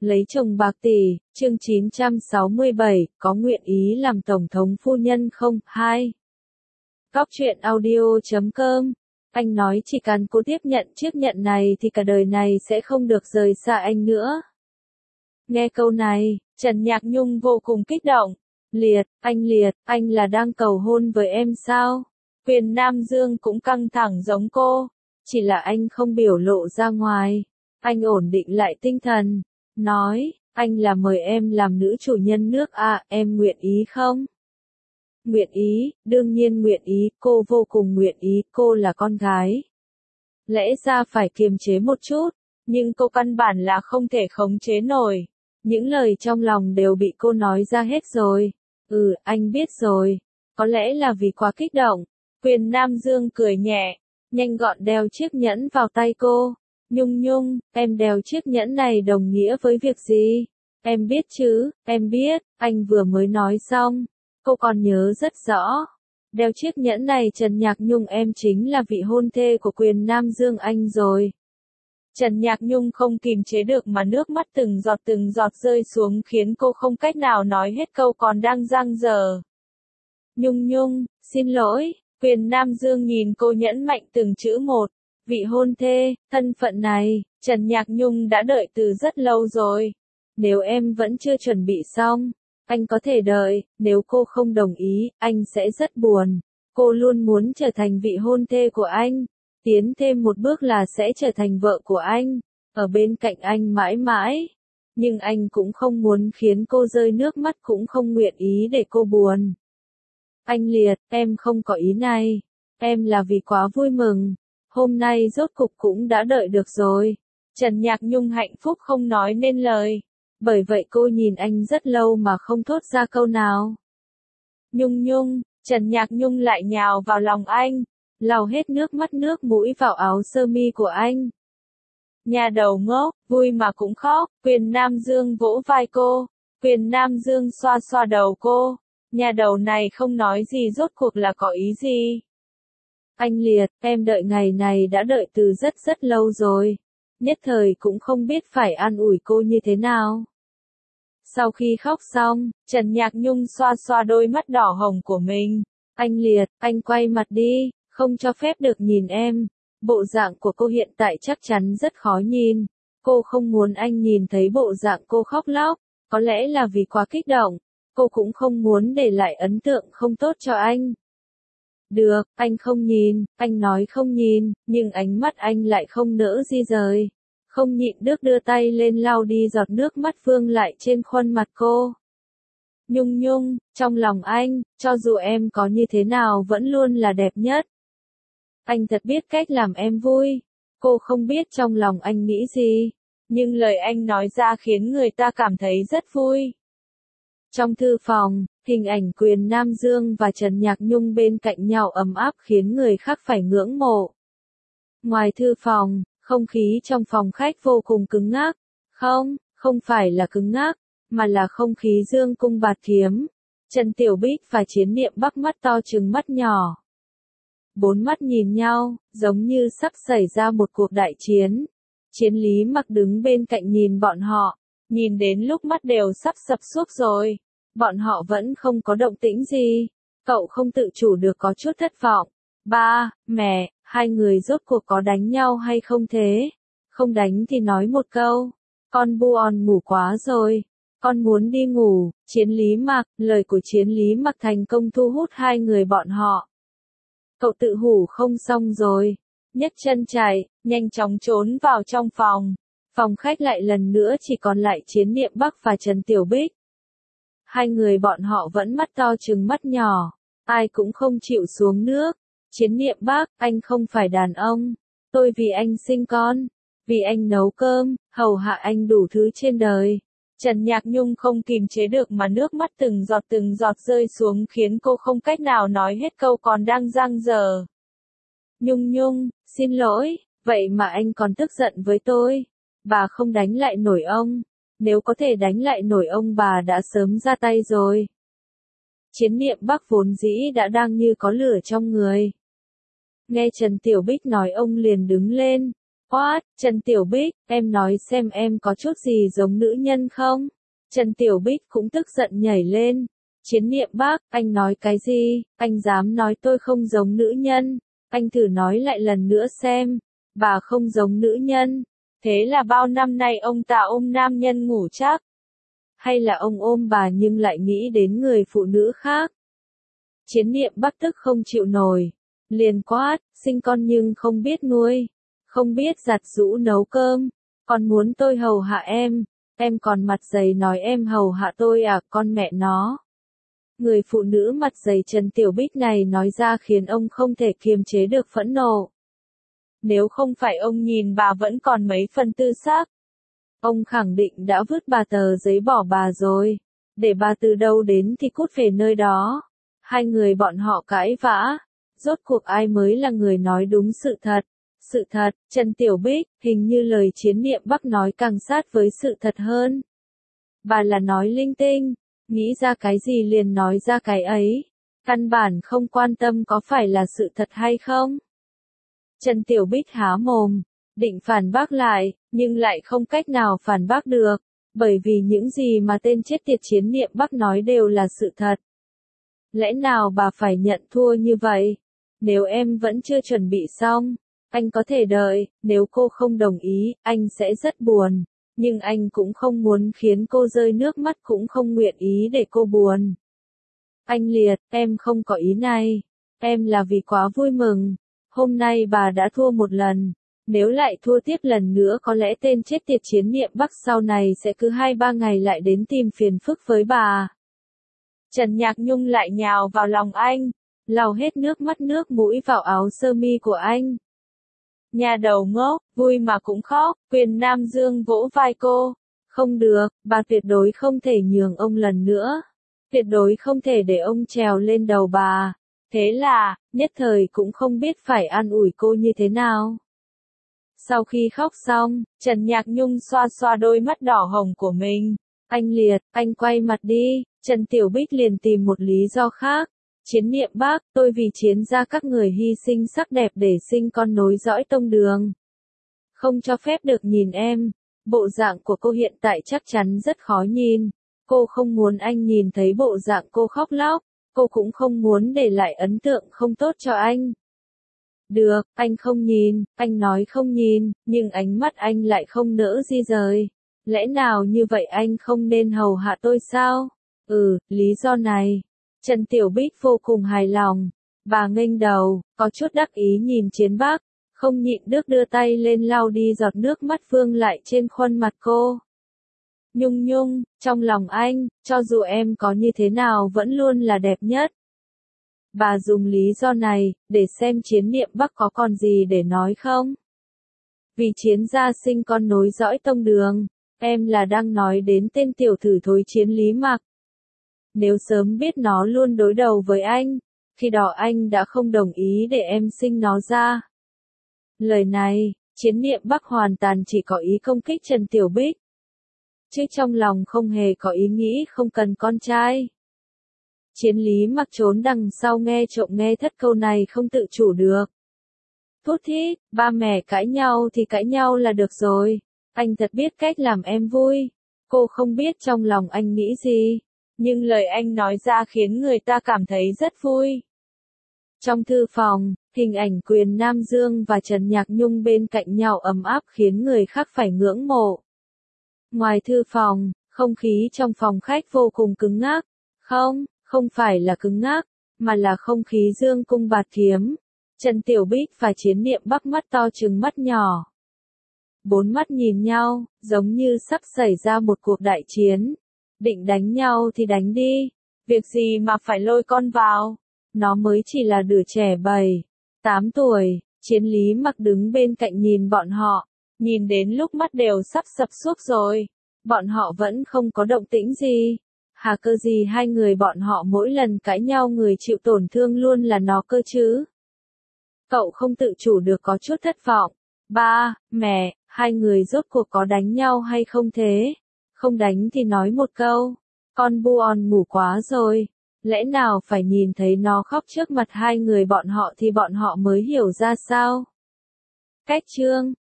Lấy chồng bạc tỷ, chương 967, có nguyện ý làm tổng thống phu nhân không? 2. Góc truyện audio.com. Anh nói chỉ cần cô tiếp nhận chiếc nhẫn này thì cả đời này sẽ không được rời xa anh nữa. Nghe câu này, Trần Nhạc Nhung vô cùng kích động. Liệt, anh là đang cầu hôn với em sao? Quyền Nam Dương cũng căng thẳng giống cô, chỉ là anh không biểu lộ ra ngoài. Anh ổn định lại tinh thần, nói, anh là mời em làm nữ chủ nhân nước à, em nguyện ý không? Nguyện ý, đương nhiên nguyện ý, cô vô cùng nguyện ý, cô là con gái. Lẽ ra phải kiềm chế một chút, nhưng cô căn bản là không thể khống chế nổi. Những lời trong lòng đều bị cô nói ra hết rồi. Anh biết rồi. Có lẽ là vì quá kích động. Quyền Nam Dương cười nhẹ, nhanh gọn đeo chiếc nhẫn vào tay cô. Nhung, em đeo chiếc nhẫn này đồng nghĩa với việc gì? Em biết chứ, em biết, anh vừa mới nói xong. Cô còn nhớ rất rõ. Đeo chiếc nhẫn này Trần Nhạc Nhung em chính là vị hôn thê của Quyền Nam Dương anh rồi. Trần Nhạc Nhung không kìm chế được mà nước mắt từng giọt rơi xuống khiến cô không cách nào nói hết câu còn đang dang dở. Nhung, xin lỗi, Quyền Nam Dương nhìn cô nhẫn mạnh từng chữ một. Vị hôn thê, thân phận này, Trần Nhạc Nhung đã đợi từ rất lâu rồi. Nếu em vẫn chưa chuẩn bị xong, anh có thể đợi, nếu cô không đồng ý, anh sẽ rất buồn. Cô luôn muốn trở thành vị hôn thê của anh. Tiến thêm một bước là sẽ trở thành vợ của anh, ở bên cạnh anh mãi mãi. Nhưng anh cũng không muốn khiến cô rơi nước mắt cũng không nguyện ý để cô buồn. Anh Liệt, em không có ý này. Em là vì quá vui mừng. Hôm nay rốt cục cũng đã đợi được rồi. Trần Nhạc Nhung hạnh phúc không nói nên lời. Bởi vậy cô nhìn anh rất lâu mà không thốt ra câu nào. Nhung, Trần Nhạc Nhung lại nhào vào lòng anh. Lau hết nước mắt nước mũi vào áo sơ mi của anh. Nhà đầu ngốc, vui mà cũng khóc, Quyền Nam Dương vỗ vai cô. Quyền Nam Dương xoa xoa đầu cô. Nhà đầu này không nói gì rốt cuộc là có ý gì. Anh Liệt, em đợi ngày này đã đợi từ rất lâu rồi. Nhất thời cũng không biết phải an ủi cô như thế nào. Sau khi khóc xong, Trần Nhạc Nhung xoa xoa đôi mắt đỏ hồng của mình. Anh Liệt, anh quay mặt đi. Không cho phép được nhìn em. Bộ dạng của cô hiện tại chắc chắn rất khó nhìn. Cô không muốn anh nhìn thấy bộ dạng cô khóc lóc. Có lẽ là vì quá kích động. Cô cũng không muốn để lại ấn tượng không tốt cho anh. Được, anh không nhìn, anh nói không nhìn, nhưng ánh mắt anh lại không nỡ di rời. Không nhịn được đưa tay lên lau đi giọt nước mắt vương lại trên khuôn mặt cô. Nhung, trong lòng anh, cho dù em có như thế nào vẫn luôn là đẹp nhất. Anh thật biết cách làm em vui. Cô không biết trong lòng anh nghĩ gì, nhưng lời anh nói ra khiến người ta cảm thấy rất vui. Trong thư phòng, hình ảnh Quyền Nam Dương và Trần Nhạc Nhung bên cạnh nhau ấm áp khiến người khác phải ngưỡng mộ. Ngoài thư phòng, không khí trong phòng khách vô cùng cứng ngắc. Không phải là cứng ngắc, mà là không khí dương cung bạt kiếm. Trần Tiểu Bích và Chiến Niệm Bắc mắt to trừng mắt nhỏ. Bốn mắt nhìn nhau, giống như sắp xảy ra một cuộc đại chiến. Chiến Lý Mặc đứng bên cạnh nhìn bọn họ, nhìn đến lúc mắt đều sắp sập suốt rồi. Bọn họ vẫn không có động tĩnh gì. Cậu không tự chủ được có chút thất vọng. Ba, mẹ, hai người rốt cuộc có đánh nhau hay không thế? Không đánh thì nói một câu. Con Buon ngủ quá rồi. Con muốn đi ngủ. Chiến Lý Mặc, lời của Chiến Lý Mặc thành công thu hút hai người bọn họ. Cậu tự hủ không xong rồi. Nhấc chân chạy, nhanh chóng trốn vào trong phòng. Phòng khách lại lần nữa chỉ còn lại Chiến Niệm Bắc và Trần Tiểu Bích. Hai người bọn họ vẫn mắt to trừng mắt nhỏ. Ai cũng không chịu xuống nước. Chiến Niệm Bắc, anh không phải đàn ông. Tôi vì anh sinh con. Vì anh nấu cơm, hầu hạ anh đủ thứ trên đời. Trần Nhạc Nhung không kìm chế được mà nước mắt từng giọt rơi xuống khiến cô không cách nào nói hết câu còn đang dang dở. Nhung, xin lỗi, vậy mà anh còn tức giận với tôi. Bà không đánh lại nổi ông. Nếu có thể đánh lại nổi ông bà đã sớm ra tay rồi. Chiến Niệm Bắc vốn dĩ đã đang như có lửa trong người. Nghe Trần Tiểu Bích nói ông liền đứng lên. What, Trần Tiểu Bích, em nói xem em có chút gì giống nữ nhân không? Trần Tiểu Bích cũng tức giận nhảy lên. Chiến Niệm Bắc, anh nói cái gì? Anh dám nói tôi không giống nữ nhân? Anh thử nói lại lần nữa xem. Bà không giống nữ nhân. Thế là bao năm nay ông ta ôm nam nhân ngủ chắc? Hay là ông ôm bà nhưng lại nghĩ đến người phụ nữ khác? Chiến Niệm Bắc tức không chịu nổi. Liền quát, sinh con nhưng không biết nuôi. Không biết giặt giũ nấu cơm. Còn muốn tôi hầu hạ em. Em còn mặt dày nói em hầu hạ tôi à, con mẹ nó. Người phụ nữ mặt dày Trần Tiểu Bích này nói ra khiến ông không thể kiềm chế được phẫn nộ. Nếu không phải ông nhìn bà vẫn còn mấy phần tư xác, ông khẳng định đã vứt bà tờ giấy bỏ bà rồi. Để bà từ đâu đến thì cút về nơi đó. Hai người bọn họ cãi vã. Rốt cuộc ai mới là người nói đúng sự thật. Sự thật, Trần Tiểu Bích, hình như lời Chiến Niệm Bắc nói càng sát với sự thật hơn. Bà là nói linh tinh, nghĩ ra cái gì liền nói ra cái ấy. Căn bản không quan tâm có phải là sự thật hay không. Trần Tiểu Bích há mồm, định phản bác lại, nhưng lại không cách nào phản bác được, bởi vì những gì mà tên chết tiệt Chiến Niệm Bắc nói đều là sự thật. Lẽ nào bà phải nhận thua như vậy? Nếu em vẫn chưa chuẩn bị xong, anh có thể đợi, nếu cô không đồng ý, anh sẽ rất buồn, nhưng anh cũng không muốn khiến cô rơi nước mắt cũng không nguyện ý để cô buồn. Anh Liệt, em không có ý này, em là vì quá vui mừng, hôm nay bà đã thua một lần, nếu lại thua tiếp lần nữa có lẽ tên chết tiệt Chiến Niệm Bắc sau này sẽ cứ 2-3 ngày lại đến tìm phiền phức với bà. Trần Nhạc Nhung lại nhào vào lòng anh, lau hết nước mắt nước mũi vào áo sơ mi của anh. Nhà đầu ngốc, vui mà cũng khóc, Quyền Nam Dương vỗ vai cô. Không được, bà tuyệt đối không thể nhường ông lần nữa. Tuyệt đối không thể để ông trèo lên đầu bà. Thế là, nhất thời cũng không biết phải an ủi cô như thế nào. Sau khi khóc xong, Trần Nhạc Nhung xoa xoa đôi mắt đỏ hồng của mình. Anh Liệt, anh quay mặt đi. Trần Tiểu Bích liền tìm một lý do khác. Chiến Niệm Bắc, tôi vì Chiến gia các người hy sinh sắc đẹp để sinh con nối dõi tông đường. Không cho phép được nhìn em. Bộ dạng của cô hiện tại chắc chắn rất khó nhìn. Cô không muốn anh nhìn thấy bộ dạng cô khóc lóc. Cô cũng không muốn để lại ấn tượng không tốt cho anh. Được, anh không nhìn, anh nói không nhìn, nhưng ánh mắt anh lại không nỡ di rời. Lẽ nào như vậy anh không nên hầu hạ tôi sao? Lý do này. Trần Tiểu Bích vô cùng hài lòng. Bà nghênh đầu, có chút đắc ý nhìn Chiến Bắc, không nhịn được đưa tay lên lau đi giọt nước mắt vương lại trên khuôn mặt cô. Nhung Nhung, trong lòng anh, cho dù em có như thế nào vẫn luôn là đẹp nhất. Bà dùng lý do này, để xem Chiến Niệm Bắc có còn gì để nói không? Vì Chiến gia sinh con nối dõi tông đường, em là đang nói đến tên tiểu thử thối Chiến Lý Mặc. Nếu sớm biết nó luôn đối đầu với anh, khi đó anh đã không đồng ý để em sinh nó ra. Lời này, Chiến Niệm Bắc hoàn toàn chỉ có ý công kích Trần Tiểu Bích. Chứ trong lòng không hề có ý nghĩ không cần con trai. Chiến Lý Mặc trốn đằng sau nghe trộm nghe thất câu này không tự chủ được. Thút thít, ba mẹ cãi nhau thì cãi nhau là được rồi. Anh thật biết cách làm em vui. Cô không biết trong lòng anh nghĩ gì. Nhưng lời anh nói ra khiến người ta cảm thấy rất vui. Trong thư phòng, hình ảnh Quyền Nam Dương và Trần Nhạc Nhung bên cạnh nhau ấm áp khiến người khác phải ngưỡng mộ. Ngoài thư phòng, không khí trong phòng khách vô cùng cứng ngắc. Không phải là cứng ngắc, mà là không khí dương cung bạt kiếm. Trần Tiểu Bích và Chiến Niệm Bắc mắt to trừng mắt nhỏ. Bốn mắt nhìn nhau, giống như sắp xảy ra một cuộc đại chiến. Định đánh nhau thì đánh đi. Việc gì mà phải lôi con vào. Nó mới chỉ là đứa trẻ 7-8 tuổi. Chiến Lý Mặc đứng bên cạnh nhìn bọn họ. Nhìn đến lúc mắt đều sắp sập suốt rồi. Bọn họ vẫn không có động tĩnh gì. Hà cơ gì hai người bọn họ mỗi lần cãi nhau người chịu tổn thương luôn là nó cơ chứ. Cậu không tự chủ được có chút thất vọng. Ba, mẹ, hai người rốt cuộc có đánh nhau hay không thế? Không đánh thì nói một câu. Con Buon ngủ quá rồi. Lẽ nào phải nhìn thấy nó khóc trước mặt hai người bọn họ thì bọn họ mới hiểu ra sao? Cách chương